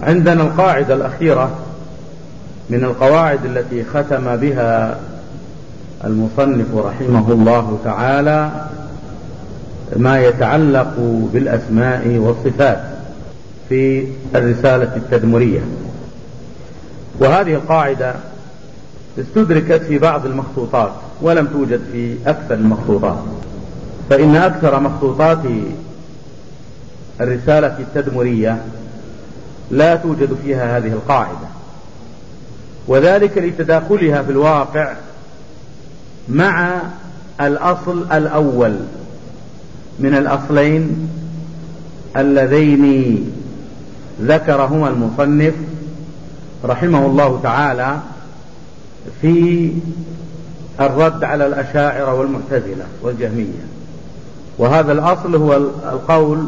عندنا القاعدة الأخيرة من القواعد التي ختم بها المصنف رحمه الله تعالى ما يتعلق بالأسماء والصفات في الرسالة التدمرية. وهذه القاعدة استدركت في بعض المخطوطات ولم توجد في أكثر المخطوطات، فإن أكثر مخطوطات الرسالة التدمرية لا توجد فيها هذه القاعدة، وذلك لتداخلها في الواقع مع الأصل الأول من الأصلين اللذين ذكرهما المصنف رحمه الله تعالى في الرد على الأشاعرة والمعتزلة والجهمية. وهذا الأصل هو القول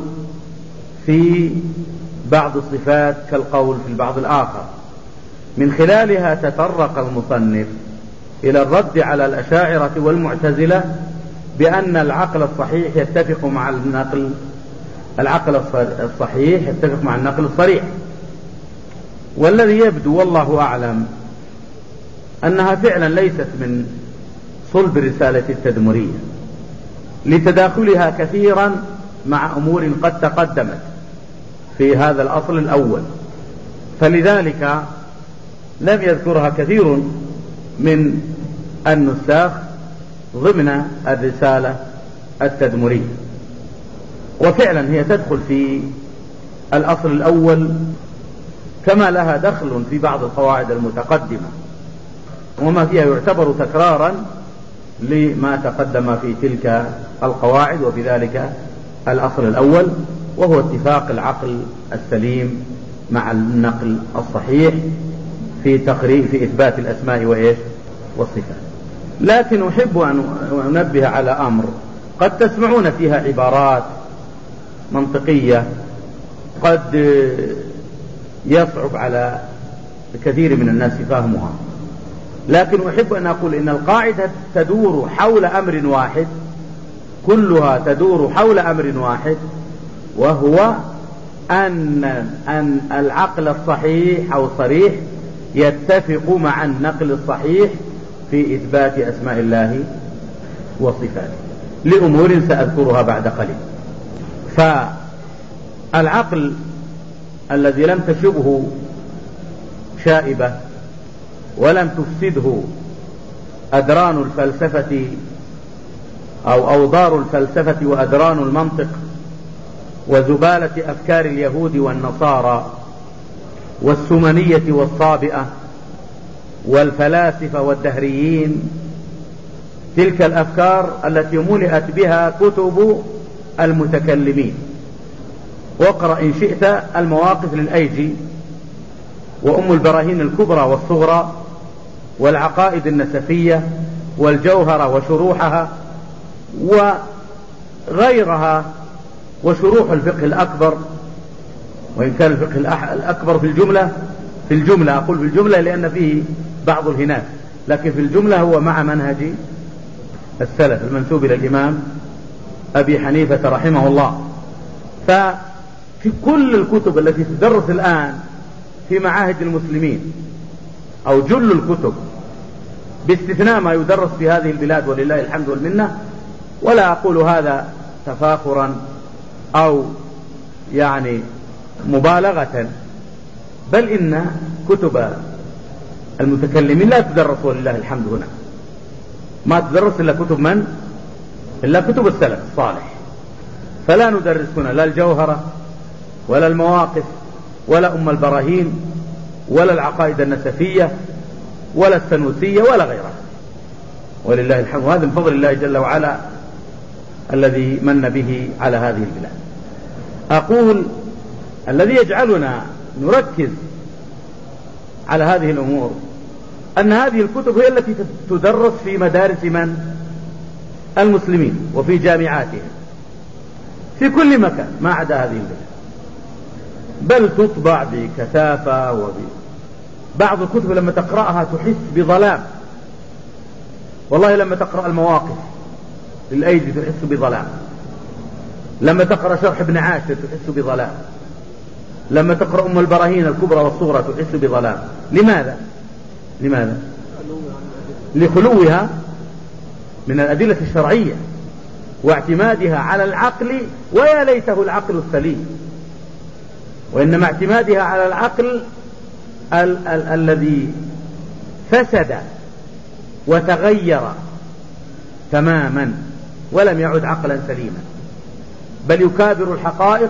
في بعض الصفات كالقول في البعض الآخر. من خلالها تطرق المصنف إلى الرد على الأشاعرة والمعتزلة بأن العقل الصحيح يتفق مع النقل، العقل الصحيح يتفق مع النقل الصريح. والذي يبدو والله أعلم أنها فعلا ليست من صلب الرسالة التدمرية لتداخلها كثيرا مع أمور قد تقدمت في هذا الأصل الأول، فلذلك لم يذكرها كثير من النساخ ضمن الرسالة التدمرية. وفعلا هي تدخل في الأصل الأول كما لها دخل في بعض القواعد المتقدمة، وما فيها يعتبر تكرارا لما تقدم في تلك القواعد، وبذلك الأصل الأول وهو اتفاق العقل السليم مع النقل الصحيح في إثبات الأسماء والصفات. لكن أحب أن أنبه على أمر قد تسمعون فيها عبارات منطقية قد يصعب على كثير من الناس فهمها، لكن أحب أن أقول إن القاعدة تدور حول أمر واحد، كلها تدور حول أمر واحد، وهو أن العقل الصحيح أو الصريح يتفق مع النقل الصحيح في إثبات أسماء الله وصفاته لأمور سأذكرها بعد قليل. فالعقل الذي لم تشبه شائبة ولم تفسده أدران الفلسفة أو أوضار الفلسفة وأدران المنطق وزبالة أفكار اليهود والنصارى والسمنية والصابئة والفلاسفة والدهريين، تلك الأفكار التي ملئت بها كتب المتكلمين. واقرأ إن شئت المواقف للأيجي وأم البراهين الكبرى والصغرى والعقائد النسفية والجوهرة وشروحها وغيرها وشروح الفقه الأكبر، وإن كان الفقه الأكبر في الجملة أقول في الجملة لأن فيه بعض الهناس، لكن في الجملة هو مع منهج السلف المنسوب إلى الإمام أبي حنيفة رحمه الله. ففي كل الكتب التي تدرس الآن في معاهد المسلمين أو جل الكتب باستثناء ما يدرس في هذه البلاد ولله الحمد والمنة، ولا أقول هذا تفاخرا أو يعني مبالغة، بل إن كتب المتكلمين لا تدرس ولله الحمد هنا، ما تدرس إلا كتب من؟ إلا كتب السلف الصالح. فلا ندرس هنا لا الجوهرة ولا المواقف ولا أم البراهين ولا العقائد النسفية ولا السنوسية ولا غيرها، ولله الحمد. وهذا من فضل الله جل وعلا الذي من به على هذه البلاد. أقول الذي يجعلنا نركز على هذه الأمور أن هذه الكتب هي التي تدرس في مدارس من؟ المسلمين وفي جامعاتهم في كل مكان ما عدا هذه البلاد، بل تطبع بكثافة. بعض الكتب لما تقرأها تحس بظلام، والله لما تقرأ المواقف للأيدي تحس بظلام، لما تقرأ شرح ابن عاشر تحس بظلام، لما تقرأ أم البراهين الكبرى والصغرى تحس بظلام. لماذا؟ لخلوها من الأدلة الشرعية واعتمادها على العقل، ويا ليته العقل السليم، وإنما اعتمادها على العقل الذي فسد وتغير تماما ولم يعد عقلا سليما، بل يكابر الحقائق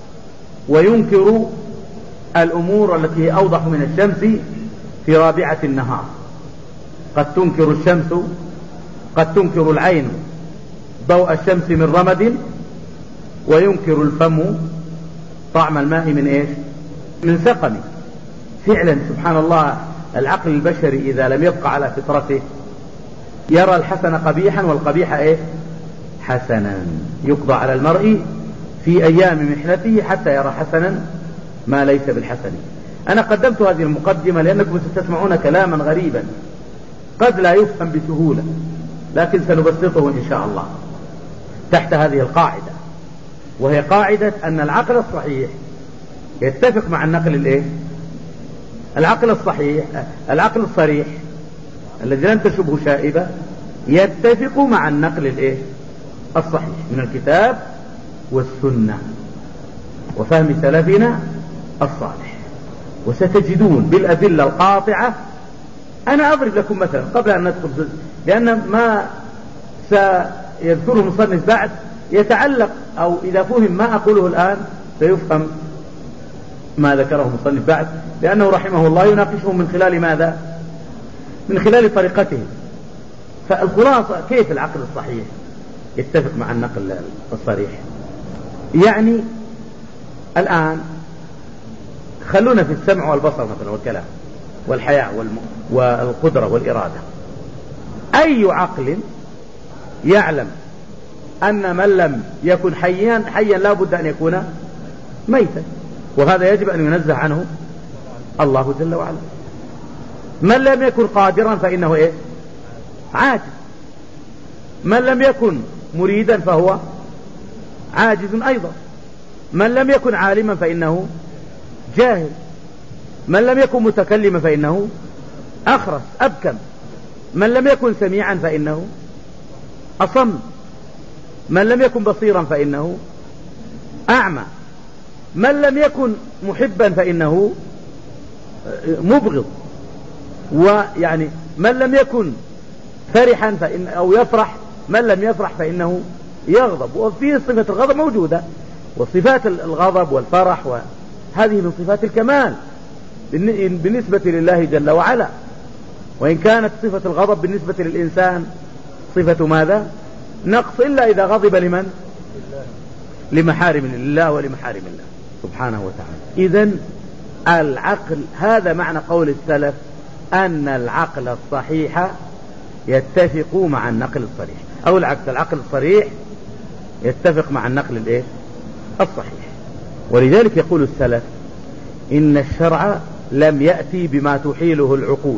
وينكر الأمور التي هي أوضح من الشمس في رابعة النهار. قد تنكر الشمس، قد تنكر العين ضوء الشمس من رمد، وينكر الفم طعم الماء من إيش؟ من سقم. فعلا سبحان الله، العقل البشري إذا لم يبقى على فطرته يرى الحسن قبيحا والقبيح إيش؟ حسنا. يقضى على المرء في أيام محنته حتى يرى حسنا ما ليس بالحسن. أنا قدمت هذه المقدمة لأنكم ستسمعون كلاما غريبا قد لا يفهم بسهولة، لكن سنبسطه إن شاء الله تحت هذه القاعدة، وهي قاعدة أن العقل الصحيح يتفق مع النقل الإيه؟ العقل الصحيح، العقل الصريح الذي لم تشبه شائبة يتفق مع النقل الإيه؟ الصحيح من الكتاب والسنة وفهم سلفنا الصالح. وستجدون بالأدلة القاطعة. أنا أضرب لكم مثلا قبل أن ندخل، لأن ما سيذكره المصنف بعد يتعلق، أو إذا فهم ما أقوله الآن سيفهم ما ذكره المصنف بعد، لأنه رحمه الله يناقشهم من خلال ماذا؟ من خلال طريقته. فالخلاصة كيف العقل الصحيح يتفق مع النقل الصريح؟ يعني الآن خلونا في السمع والبصر مثلا والكلام والحياة والقدرة والإرادة. أي عقل يعلم أن من لم يكن حيا لا بد أن يكون ميتا، وهذا يجب أن ينزه عنه الله جل وعلا. من لم يكن قادرا فإنه إيه؟ عاجز. من لم يكن مريدا فهو عاجز أيضا. من لم يكن عالما فإنه جاهل. من لم يكن متكلما فإنه أخرس أبكم. من لم يكن سميعا فإنه أصم. من لم يكن بصيرا فإنه أعمى. من لم يكن محبا فإنه مبغض. ويعني من لم يكن فرحا أو يفرح، من لم يفرح فإنه يغضب. وفي صفة الغضب موجودة، وصفات الغضب والفرح وهذه من صفات الكمال بالنسبة لله جل وعلا، وإن كانت صفة الغضب بالنسبة للإنسان صفة ماذا؟ نقص، إلا إذا غضب لمن؟ لمحارم الله ولمحارم الله سبحانه وتعالى. إذن العقل، هذا معنى قول السلف أن العقل الصحيح يتفق مع النقل الصريح، أو العكس، العقل الصريح يتفق مع النقل الإيه؟ الصحيح. ولذلك يقول السلف إن الشرع لم يأتي بما تحيله العقول،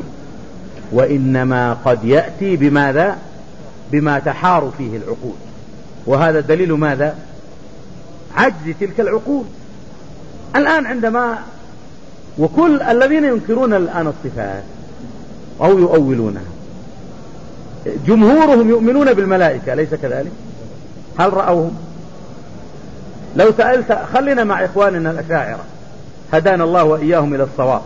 وإنما قد يأتي بماذا؟ بما تحار فيه العقول. وهذا دليل ماذا؟ عجز تلك العقول. الآن عندما وكل الذين ينكرون الآن الصفات أو يؤولونها جمهورهم يؤمنون بالملائكة، أليس كذلك؟ هل رأوهم؟ لو سألت، خلينا مع إخواننا الأشاعرة هدانا الله وإياهم إلى الصواب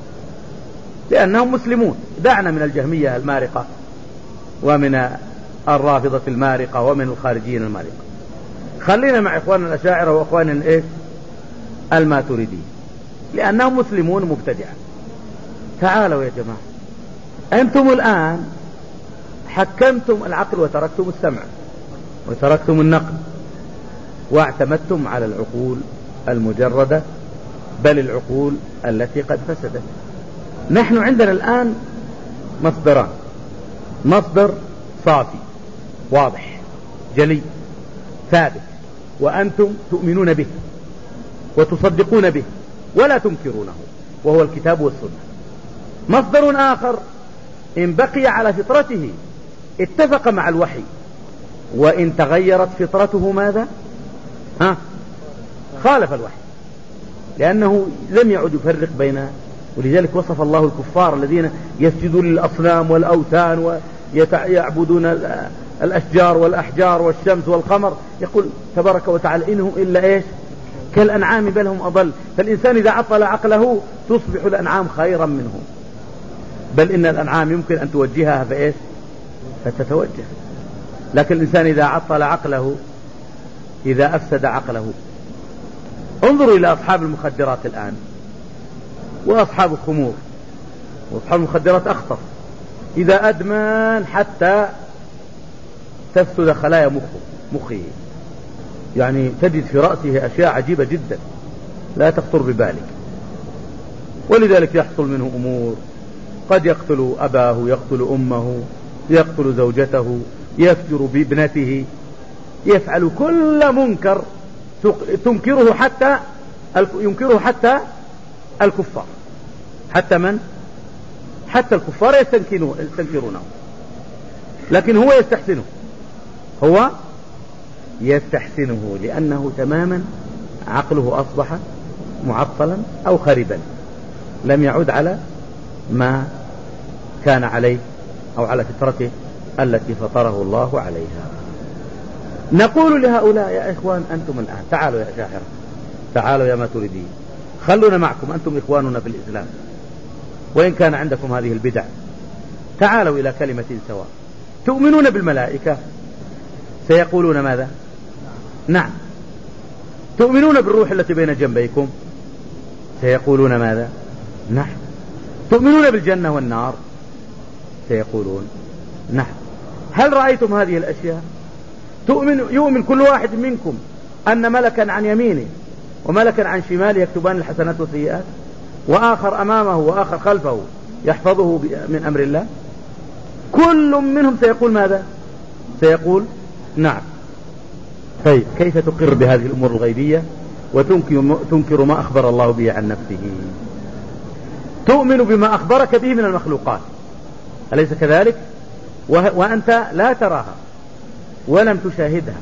لأنهم مسلمون، دعنا من الجهمية المارقة ومن الرافضة المارقة ومن الخارجيين المارقة. خلينا مع إخواننا الأشاعرة وإخواننا إيش؟ الماتريدي، لأنهم مسلمون مبتدعة. تعالوا يا جماعة، أنتم الآن حكمتم العقل وتركتم السمع وتركتم النقل واعتمدتم على العقول المجردة، بل العقول التي قد فسدت. نحن عندنا الآن مصدران: مصدر صافي واضح جلي ثابت، وأنتم تؤمنون به وتصدقون به ولا تنكرونه، وهو الكتاب والسنة. مصدر آخر إن بقي على فطرته اتفق مع الوحي، وإن تغيرت فطرته ماذا؟ خالف الوحي. لأنه لم يعد يفرق بين. ولذلك وصف الله الكفار الذين يسجدون للأصنام والأوثان ويعبدون الأشجار والأحجار والشمس والقمر، يقول تبارك وتعالى إنهم إلا إيش؟ كالأنعام بل هم أضل. فالإنسان إذا عطل عقله تصبح الأنعام خيرا منه، بل إن الأنعام يمكن أن توجهها فإيش؟ فتتوجه. لكن الإنسان إذا عطل عقله، إذا أفسد عقله. انظروا إلى أصحاب المخدرات الآن وأصحاب الخمور. وأصحاب المخدرات أخطر، إذا أدمن حتى تفسد خلايا مخه، يعني تجد في رأسه أشياء عجيبة جدا لا تخطر ببالك. ولذلك يحصل منه أمور، قد يقتل أباه، يقتل أمه، يقتل زوجته، يفجر بابنته، يفعل كل منكر ينكره حتى الكفار. حتى من؟ حتى الكفار يستنكرونه، لكن هو يستحسنه لأنه تماما عقله أصبح معطلا أو خربا، لم يعد على ما كان عليه أو على فطرته التي فطره الله عليها. نقول لهؤلاء يا إخوان أنتم الآن تعالوا يا شاحرة، تعالوا يا ماتريديين، خلونا معكم، أنتم إخواننا في الإسلام وإن كان عندكم هذه البدع. تعالوا إلى كلمة سواء. تؤمنون بالملائكة؟ سيقولون ماذا؟ نعم. تؤمنون بالروح التي بين جنبيكم؟ سيقولون ماذا؟ نعم. تؤمنون بالجنة والنار؟ سيقولون نعم. هل رأيتم هذه الأشياء؟ يؤمن كل واحد منكم أن ملكا عن يمينه وملكا عن شماله يكتبان الحسنات والسيئات، وآخر أمامه وآخر خلفه يحفظه من أمر الله؟ كل منهم سيقول ماذا؟ سيقول نعم. طيب كيف تقر بهذه الأمور الغيبية وتنكر ما أخبر الله به عن نفسه؟ تؤمن بما أخبرك به من المخلوقات، أليس كذلك؟ وأنت لا تراها ولم تشاهدها،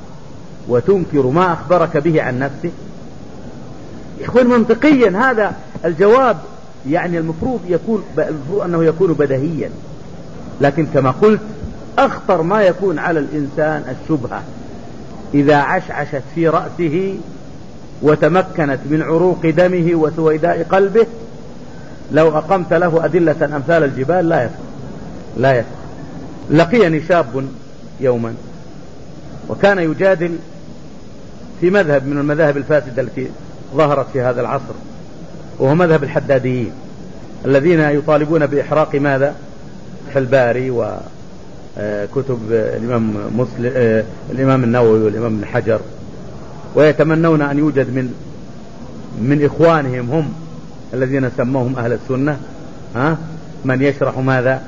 وتنكر ما أخبرك به عن نفسه. إخوان منطقيا هذا الجواب يعني المفروض أنه يكون بديهيا، لكن كما قلت أخطر ما يكون على الإنسان الشبهة إذا عشعشت في رأسه وتمكنت من عروق دمه وسويداء قلبه. لو أقمت له أدلة أمثال الجبال لا يفهم. لقيني شاب يوما وكان يجادل في مذهب من المذاهب الفاسدة التي ظهرت في هذا العصر، وهو مذهب الحداديين الذين يطالبون بإحراق ماذا؟ الباري وكتب الإمام النووي والإمام ابن حجر، ويتمنون أن يوجد من إخوانهم هم الذين سموهم أهل السنة من يشرح ماذا؟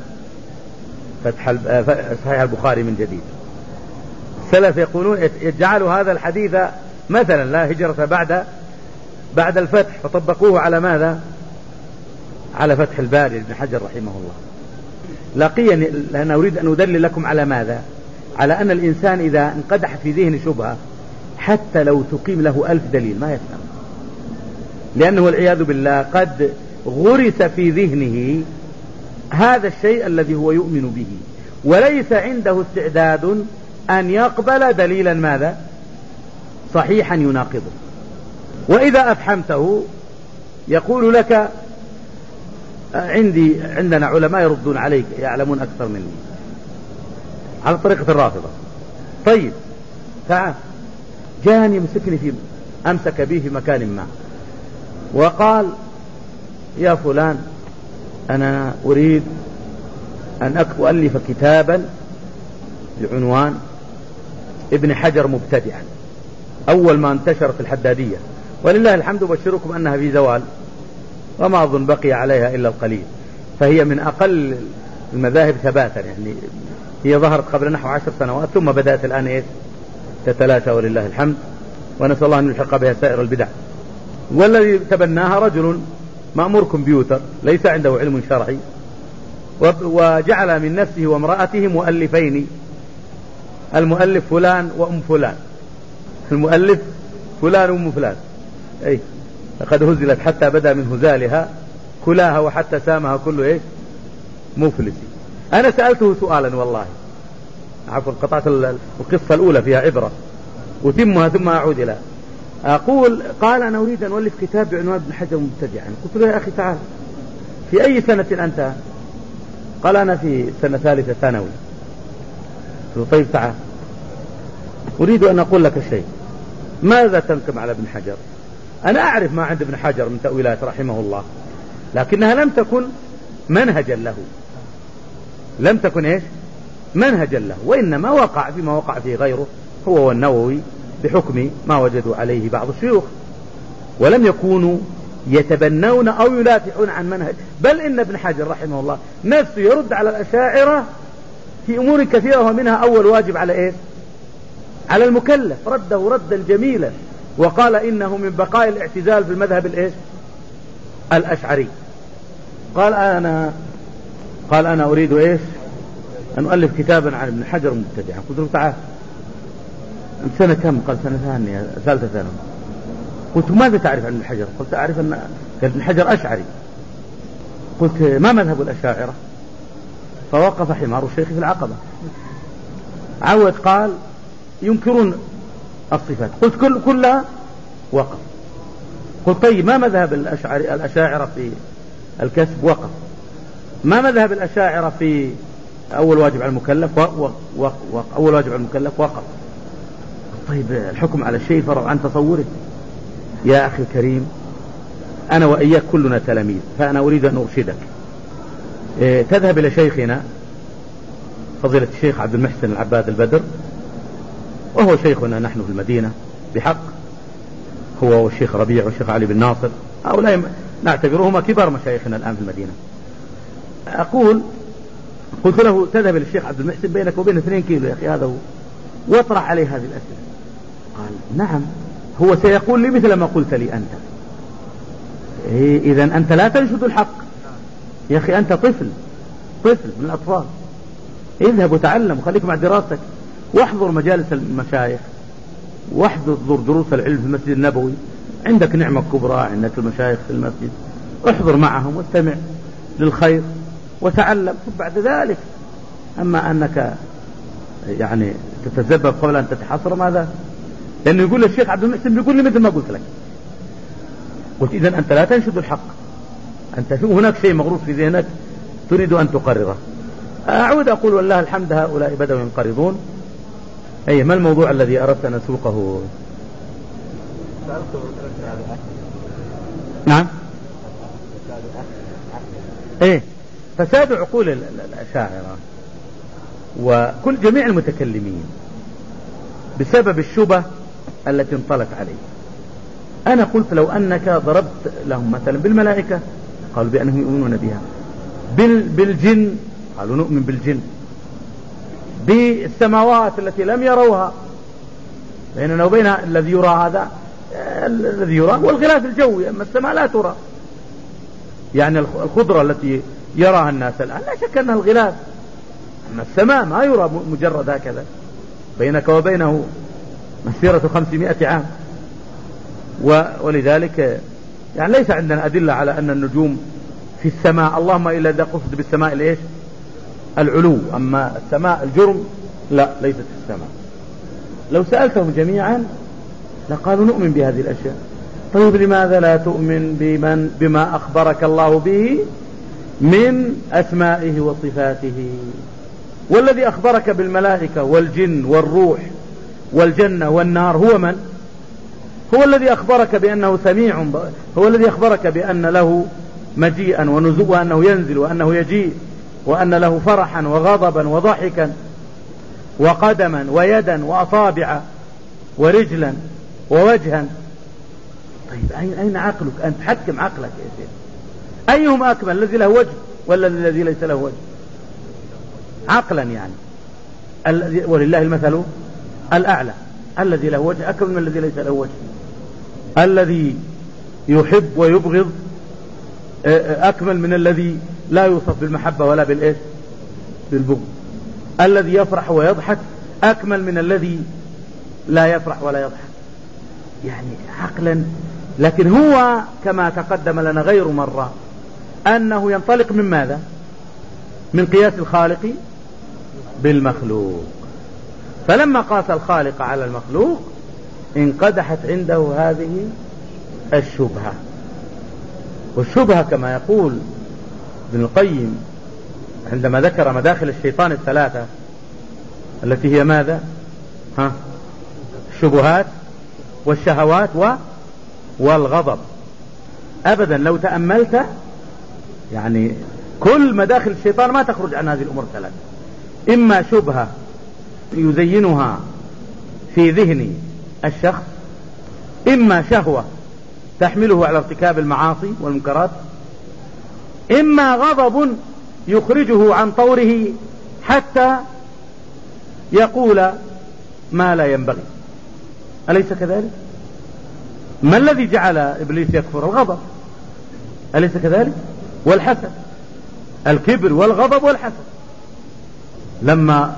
صحيح البخاري من جديد. السلف يقولون يجعلوا هذا الحديث مثلا لا هجرة بعد الفتح، فطبقوه على ماذا؟ على فتح الباري ابن حجر رحمه الله. لقيني لأن أريد أن أدلل لكم على ماذا؟ على أن الإنسان إذا انقدح في ذهن شبهة حتى لو تقيم له 1000 دليل ما يفهم، لأنه والعياذ بالله قد غرس في ذهنه هذا الشيء الذي هو يؤمن به، وليس عنده استعداد أن يقبل دليلا ماذا؟ صحيحا يناقضه. وإذا أفحمته يقول لك عندنا علماء يردون عليك يعلمون أكثر مني، على طريقة الرافضة. طيب تعال، جاني مسكني أمسك به في مكان ما وقال يا فلان أنا أريد أن أؤلف كتابا بعنوان ابن حجر مبتدعا. أول ما انتشر في الحدادية، ولله الحمد بشركم أنها في زوال وما أظن بقي عليها إلا القليل، فهي من أقل المذاهب ثباتا، يعني هي ظهرت قبل نحو 10 سنوات ثم بدأت الآن تتلاشى ولله الحمد، ونسأل الله أن يلحق بها سائر البدع. والذي تبناها رجل مأمور كمبيوتر ليس عنده علم شرعي، وجعل من نفسه وامرأته مؤلفين، المؤلف فلان وأم فلان، المؤلف فلان وأم فلان، لقد هزلت حتى بدا من هزالها كلاها وحتى سامها كل مفلس. أنا سألته سؤالا والله، عفوا قطعت القصة الأولى فيها عبرة أتمها ثم أعود إلى أقول. قال أنا أريد أن أؤلف كتاب بعنوان ابن حجر مبتدعا. قلت له يا أخي تعال، في أي سنة أنت؟ قال أنا في سنة ثالثة ثانوي. قلت له طيب تعال، أريد أن أقول لك شيء. ماذا تنكم على ابن حجر؟ أنا أعرف ما عند ابن حجر من تأويلات رحمه الله، لكنها لم تكن منهجا له، لم تكن منهجا له، وإنما وقع فيما وقع فيه غيره هو والنووي بحكم ما وجدوا عليه بعض الشيوخ، ولم يكونوا يتبنون أو يلافحون عن منهج. بل إن ابن حجر رحمه الله نفسه يرد على الأشاعرة في أمور كثيرة، ومنها أول واجب على على المكلف، رده ردا جميلا، وقال إنه من بقاء الاعتزال في المذهب الأشعري. قال أنا أريد أن أؤلف كتابا عن ابن حجر مبتدعا. قلت له تعال، أنت سنة كم؟ قال سنة ثانية ثالثة ثانوي. قلت ماذا تعرف عن ابن حجر؟ قلت أعرف أن ابن حجر أشعري. قلت ما مذهب الأشاعرة؟ فوقف حمار الشيخ في العقبة. عود قال ينكرون الصفات. قلت كلها؟ وقف. قلت طيب ما مذهب الأشاعرة في الكسب؟ وقف. ما مذهب الأشاعرة في أول واجب على المكلف؟ أول واجب على المكلف؟ وقف. طيب الحكم على الشيء فرع عن تصوره. يا أخي الكريم، أنا وإياك كلنا تلاميذ، فأنا أريد أن أرشدك. تذهب إلى شيخنا فضيلة الشيخ عبد المحسن العباد البدر، وهو شيخنا نحن في المدينة بحق، هو والشيخ ربيع والشيخ علي بن ناصر، هؤلاء نعتبرهما كبار مشايخنا الآن في المدينة. قلت له تذهب إلى الشيخ عبد المحسن، بينك وبين 2 كيلو يا أخي هذا هو، واطرح عليه هذه الأسئلة. قال نعم، هو سيقول لي مثل ما قلت لي أنت. إذن أنت لا تنشد الحق يا أخي، أنت طفل من الأطفال. اذهب وتعلم وخليك مع دراستك، واحضر مجالس المشايخ، واحضر دروس العلم في المسجد النبوي. عندك نعمة كبرى، عندك المشايخ في المسجد، احضر معهم واستمع للخير وتعلم. بعد ذلك أما أنك تتسبب قبل أن تتحصر، ماذا؟ لأنه يقول الشيخ عبد المحسن بيقول لي مثل ما قلت لك. قلت إذن أنت لا تنشد الحق، أنت هناك شيء مغروس في ذهنك تريد أن تقرره. أعود أقول والله الحمد هؤلاء بدأوا ينقرضون. ما الموضوع الذي أردت أن أسوقه؟ نعم، فساد عقول الأشاعرة وكل جميع المتكلمين بسبب الشبه التي انطلت عليه. أنا قلت لو أنك ضربت لهم مثلا بالملائكة قالوا بأنهم يؤمنون بها، بالجن قالوا نؤمن بالجن، بالسماوات التي لم يروها، بيننا وبينها الذي يرى هذا الذي يرى والغلاف الجوي، أما السماء لا ترى. الخضرة التي يراها الناس الآن لا شك أنها الغلاف، أما السماء ما يرى مجرد هكذا، بينك وبينه مسيرة 500 عام. ولذلك ليس عندنا أدلة على أن النجوم في السماء، اللهم إلا إذا قصد بالسماء العلو، أما السماء الجرم لا، ليست في السماء. لو سألتهم جميعا لقالوا نؤمن بهذه الأشياء. طيب لماذا لا تؤمن بما أخبرك الله به من أسمائه وصفاته؟ والذي أخبرك بالملائكة والجن والروح والجنة والنار هو من؟ هو الذي أخبرك بأنه سميع، هو الذي أخبرك بأن له مجيئا ونزوء، وأنه ينزل وأنه يجيء، وأن له فرحا وغضبا وضحكا وقدما ويدا وأصابع ورجلا ووجها. طيب أين عقلك؟ أنت حكم عقلك يا سيدي، أيهم أكمل، الذي له وجه ولا الذي ليس له وجه؟ عقلا ولله المثل الأعلى، الذي له وجه أكمل من الذي ليس له وجه، الذي يحب ويبغض أكمل من الذي لا يوصف بالمحبة ولا بالبغض، الذي يفرح ويضحك أكمل من الذي لا يفرح ولا يضحك. عقلا لكن هو كما تقدم لنا غير مرة أنه ينطلق من ماذا؟ من قياس الخالق بالمخلوق. فلما قاس الخالق على المخلوق انقدحت عنده هذه الشبهة. والشبهة كما يقول ابن القيم عندما ذكر مداخل الشيطان الثلاثة التي هي ماذا؟ الشبهات والشهوات والغضب. أبدا لو تأملت يعني كل مداخل الشيطان ما تخرج عن هذه الأمور الثلاثة: إما شبهة يزينها في ذهن الشخص، إما شهوة تحمله على ارتكاب المعاصي والمنكرات، إما غضب يخرجه عن طوره حتى يقول ما لا ينبغي. أليس كذلك؟ ما الذي جعل إبليس يكفر؟ الغضب، أليس كذلك؟ والحسد، الكبر والغضب والحسد. لما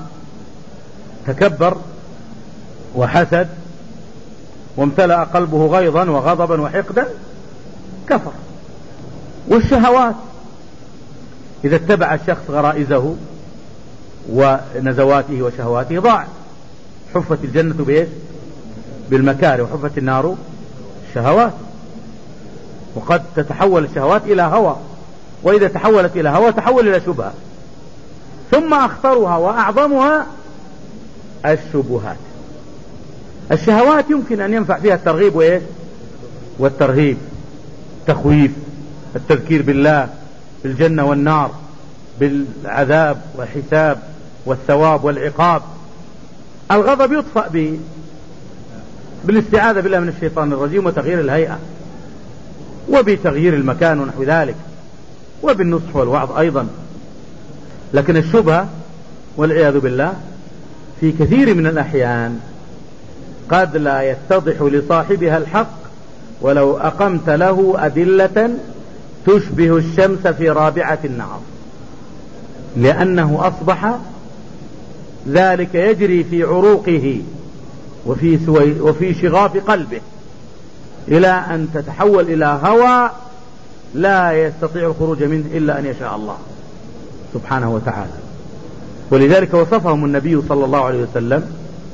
تكبر وحسد وامتلأ قلبه غيظا وغضبا وحقدا كفر. والشهوات إذا اتبع الشخص غرائزه ونزواته وشهواته ضاع. حفت الجنة بإيش؟ بالمكاره، وحفت النار الشهوات. وقد تتحول الشهوات إلى هوى، وإذا تحولت إلى هوى تحول إلى شبهة. ثم أخطرها وأعظمها الشبهات. الشهوات يمكن أن ينفع فيها الترغيب وإيش؟ والترهيب، التخويف، التذكير بالله، بالجنة والنار، بالعذاب والحساب والثواب والعقاب. الغضب يطفأ بالاستعاذة بالله من الشيطان الرجيم وتغيير الهيئة وبتغيير المكان ونحو ذلك، وبالنصح والوعظ أيضا. لكن الشبهة والعياذ بالله في كثير من الأحيان قد لا يتضح لصاحبها الحق ولو أقمت له أدلة تشبه الشمس في رابعة النهار، لأنه أصبح ذلك يجري في عروقه وفي شغاف قلبه إلى أن تتحول إلى هوى لا يستطيع الخروج منه إلا أن يشاء الله سبحانه وتعالى. ولذلك وصفهم النبي صلى الله عليه وسلم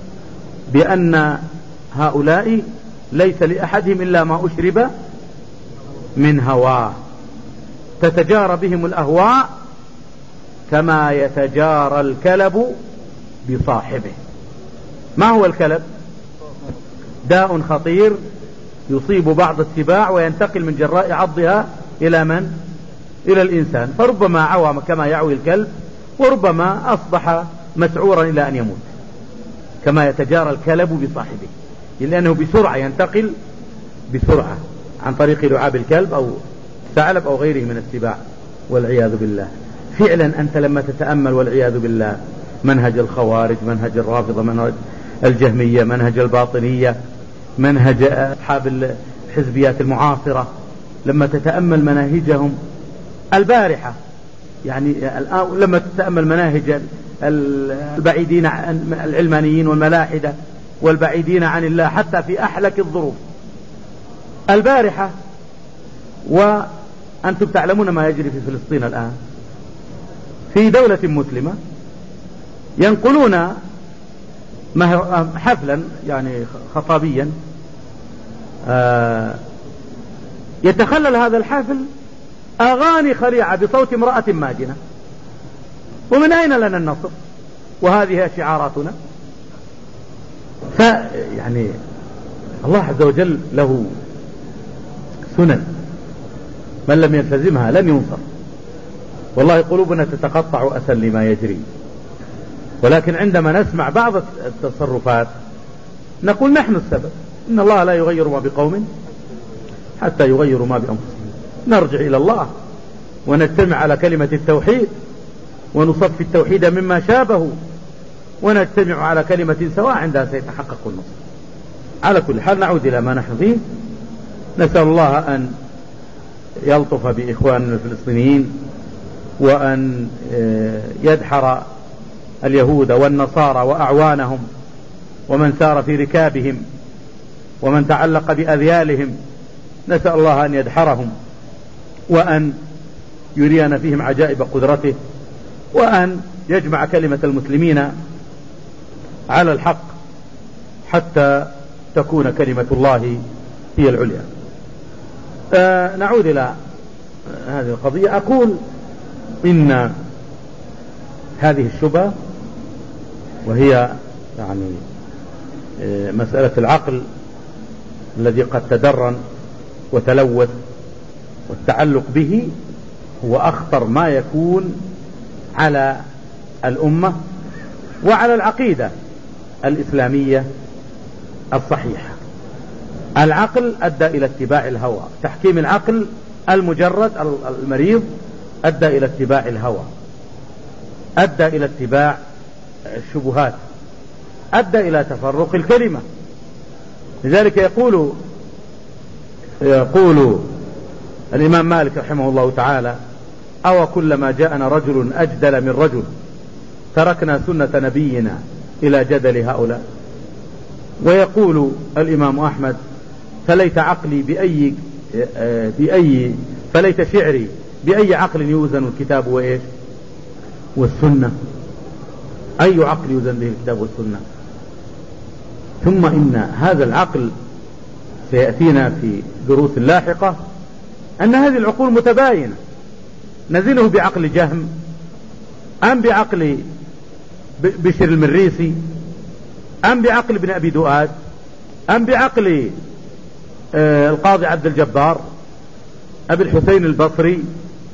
بأن هؤلاء ليس لأحدهم إلا ما أشرب من هواه، تتجارى بهم الأهواء كما يتجارى الكلب بصاحبه. ما هو الكلب؟ داء خطير يصيب بعض السباع وينتقل من جراء عضها إلى من؟ إلى الإنسان، فربما عوى كما يعوي الكلب، وربما أصبح مسعورا إلى أن يموت، كما يتجارى الكلب بصاحبه، لأنه بسرعة ينتقل بسرعة عن طريق لعاب الكلب أو ثعلب أو غيره من السباع والعياذ بالله. فعلا أنت لما تتأمل والعياذ بالله منهج الخوارج، منهج الرافضة، منهج الجهمية، منهج الباطنية، منهج أصحاب الحزبيات المعاصرة، لما تتأمل مناهجهم البارحة، يعني لما تتأمل مناهج البعيدين عن العلمانيين والملاحدة والبعيدين عن الله حتى في أحلك الظروف البارحة. وأنتم تعلمون ما يجري في فلسطين الآن في دولة مسلمة، ينقلون حفلا يعني خطابيا يتخلل هذا الحفل أغاني خليعة بصوت امرأة ماجنة. ومن أين لنا النصر؟ وهذه شعاراتنا. فيعني الله عز وجل له سنن، من لم يلتزمها لن ينصر. والله قلوبنا تتقطع أسا لما يجري، ولكن عندما نسمع بعض التصرفات نقول نحن السبب. إن الله لا يغير ما بقوم حتى يغيروا ما بأنفسهم. نرجع إلى الله ونجتمع على كلمة التوحيد ونصفي التوحيد مما شابه، ونجتمع على كلمة سواء، عندها سيتحقق النصر. على كل حال نعود إلى ما نحن فيه. نسأل الله أن يلطف بإخواننا الفلسطينيين، وأن يدحر اليهود والنصارى وأعوانهم ومن سار في ركابهم ومن تعلق بأذيالهم نسأل الله أن يدحرهم وأن يرينا فيهم عجائب قدرته وأن يجمع كلمة المسلمين على الحق حتى تكون كلمة الله هي العليا. نعود إلى هذه القضية. أقول إن هذه الشبهة وهي يعني مسألة العقل الذي قد تدرن وتلوث والتعلق به هو أخطر ما يكون على الأمة وعلى العقيدة الإسلامية الصحيحة. العقل أدى إلى اتباع الهوى، تحكيم العقل المجرد المريض أدى إلى اتباع الهوى، أدى إلى اتباع الشبهات، أدى إلى تفرق الكلمة. لذلك يقول الإمام مالك رحمه الله تعالى: أو كلما جاءنا رجل أجدل من رجل تركنا سنة نبينا إلى جدل هؤلاء. ويقول الإمام أحمد: فليت عقلي فليت شعري بأي عقل يوزن الكتاب وإيش والسنة. أي عقل يوزن به الكتاب والسنة؟ ثم إن هذا العقل سيأتينا في دروس لاحقة أن هذه العقول متباينة، نزله بعقل جهم أم بعقل بشر المريسي أم بعقل ابن أبي دؤاد أم بعقل القاضي عبد الجبار أبي الحسين البصري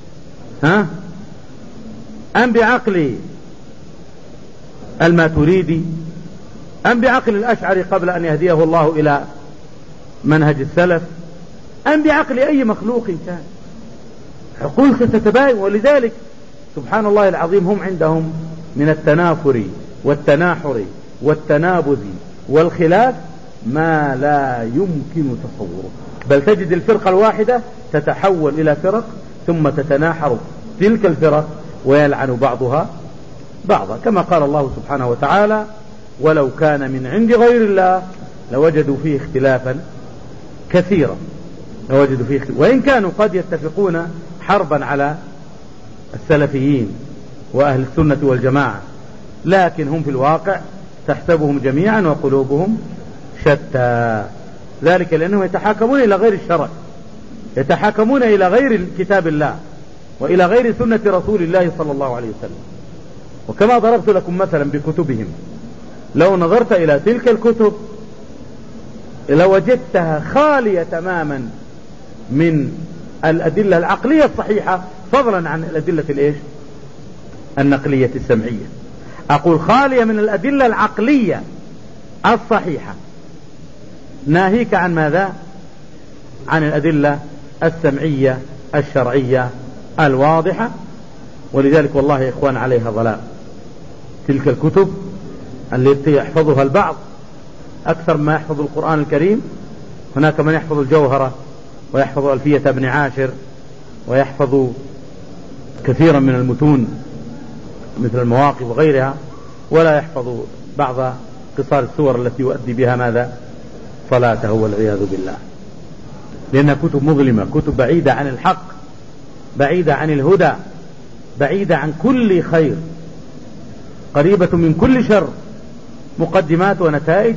أم بعقل الماتريدي أم بعقل الأشعري قبل أن يهديه الله إلى منهج السلف أم بعقل أي مخلوق كان. عقول ستتباين. ولذلك سبحان الله العظيم هم عندهم من التنافر والتناحر والتنابذ والخلاف ما لا يمكن تصوره، بل تجد الفرقة الواحدة تتحول إلى فرق ثم تتناحر تلك الفرق ويلعن بعضها بعضا، كما قال الله سبحانه وتعالى: ولو كان من عند غير الله لوجدوا فيه اختلافا كثيرا. وإن كانوا قد يتفقون حربا على السلفيين وأهل السنة والجماعة، لكن هم في الواقع تحسبهم جميعا وقلوبهم شتى. ذلك لأنهم يتحاكمون إلى غير الشرع، يتحاكمون إلى غير كتاب الله وإلى غير سنة رسول الله صلى الله عليه وسلم. وكما ضربت لكم مثلا بكتبهم، لو نظرت إلى تلك الكتب لوجدتها خالية تماما من الأدلة العقلية الصحيحة، فضلا عن الأدلة النقلية السمعية. أقول خالية من الأدلة العقلية الصحيحة، ناهيك عن ماذا؟ عن الأدلة السمعية الشرعية الواضحة. ولذلك والله يا إخوان عليها ضلال تلك الكتب التي يحفظها البعض أكثر ما يحفظ القرآن الكريم. هناك من يحفظ الجوهرة ويحفظ ألفية ابن عاشر ويحفظ كثيرا من المتون مثل المواقف وغيرها، ولا يحفظ بعض قصار السور التي يؤدي بها ماذا؟ صلاته والعياذ بالله. لأنها كتب مظلمة، كتب بعيدة عن الحق، بعيدة عن الهدى، بعيدة عن كل خير، قريبة من كل شر، مقدمات ونتائج.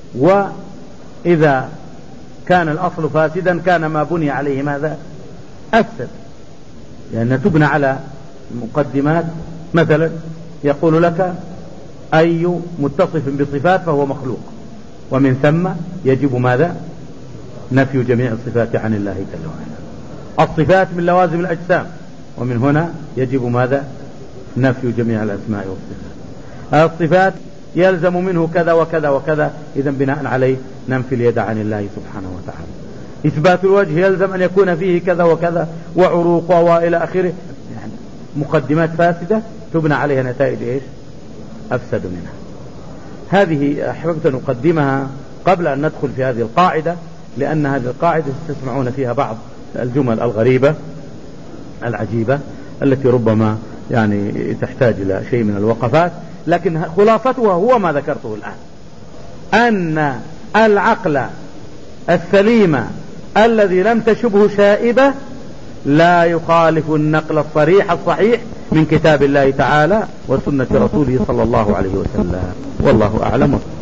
وإذا كان الأصل فاسدا كان ما بني عليه ماذا؟ أفسد، لأن تبنى على مقدمات. مثلا يقول لك أي متصف بصفات فهو مخلوق، ومن ثم يجب ماذا؟ نفي جميع الصفات عن الله جل وعلا. الصفات من لوازم الأجسام، ومن هنا يجب ماذا؟ نفي جميع الأسماء والصفات. الصفات يلزم منه كذا وكذا وكذا، إذن بناء عليه ننفي اليد عن الله سبحانه وتعالى. إثبات الوجه يلزم أن يكون فيه كذا وكذا وعروق وإلى آخره، يعني مقدمات فاسدة تبنى عليها نتائج أفسد منها. هذه أحببت أن أقدمها قبل أن ندخل في هذه القاعدة، لأن هذه القاعدة تسمعون فيها بعض الجمل الغريبة العجيبة التي ربما يعني تحتاج إلى شيء من الوقفات، لكن خلاصتها هو ما ذكرته الآن، أن العقل السليم الذي لم تشبه شائبة لا يخالف النقل الصريح الصحيح من كتاب الله تعالى وسنة رسوله صلى الله عليه وسلم. والله أعلم.